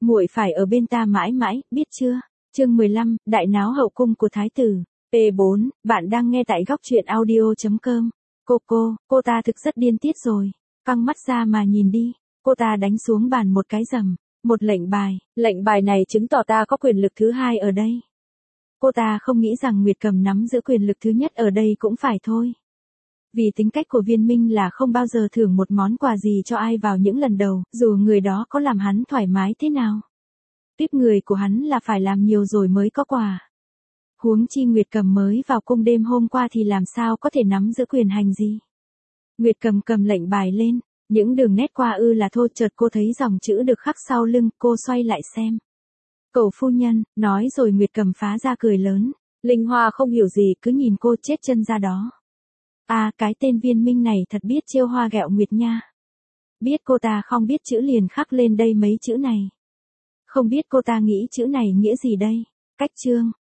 muội phải ở bên ta mãi mãi, biết chưa? Chương 15, đại náo hậu cung của thái tử. P4, bạn đang nghe tại góc truyện audio.com. Cô ta thực rất điên tiết rồi. Căng mắt ra mà nhìn đi. Cô ta đánh xuống bàn một cái rầm. Một lệnh bài này chứng tỏ ta có quyền lực thứ hai ở đây. Cô ta không nghĩ rằng Nguyệt Cầm nắm giữ quyền lực thứ nhất ở đây cũng phải thôi. Vì tính cách của Viên Minh là không bao giờ thưởng một món quà gì cho ai vào những lần đầu, dù người đó có làm hắn thoải mái thế nào. Tiếp người của hắn là phải làm nhiều rồi mới có quà. Huống chi Nguyệt Cầm mới vào cung đêm hôm qua thì làm sao có thể nắm giữ quyền hành gì. Nguyệt Cầm cầm lệnh bài lên, những đường nét qua là thô, chợt cô thấy dòng chữ được khắc sau lưng, cô xoay lại xem. Cẩu phu nhân, nói rồi Nguyệt Cầm phá ra cười lớn. Linh Hoa không hiểu gì cứ nhìn cô chết chân ra đó. Cái tên Viên Minh này thật biết trêu hoa ghẹo nguyệt nha. Biết cô ta không biết chữ liền khắc lên đây mấy chữ này. Không biết cô ta nghĩ chữ này nghĩa gì đây. Cách chương.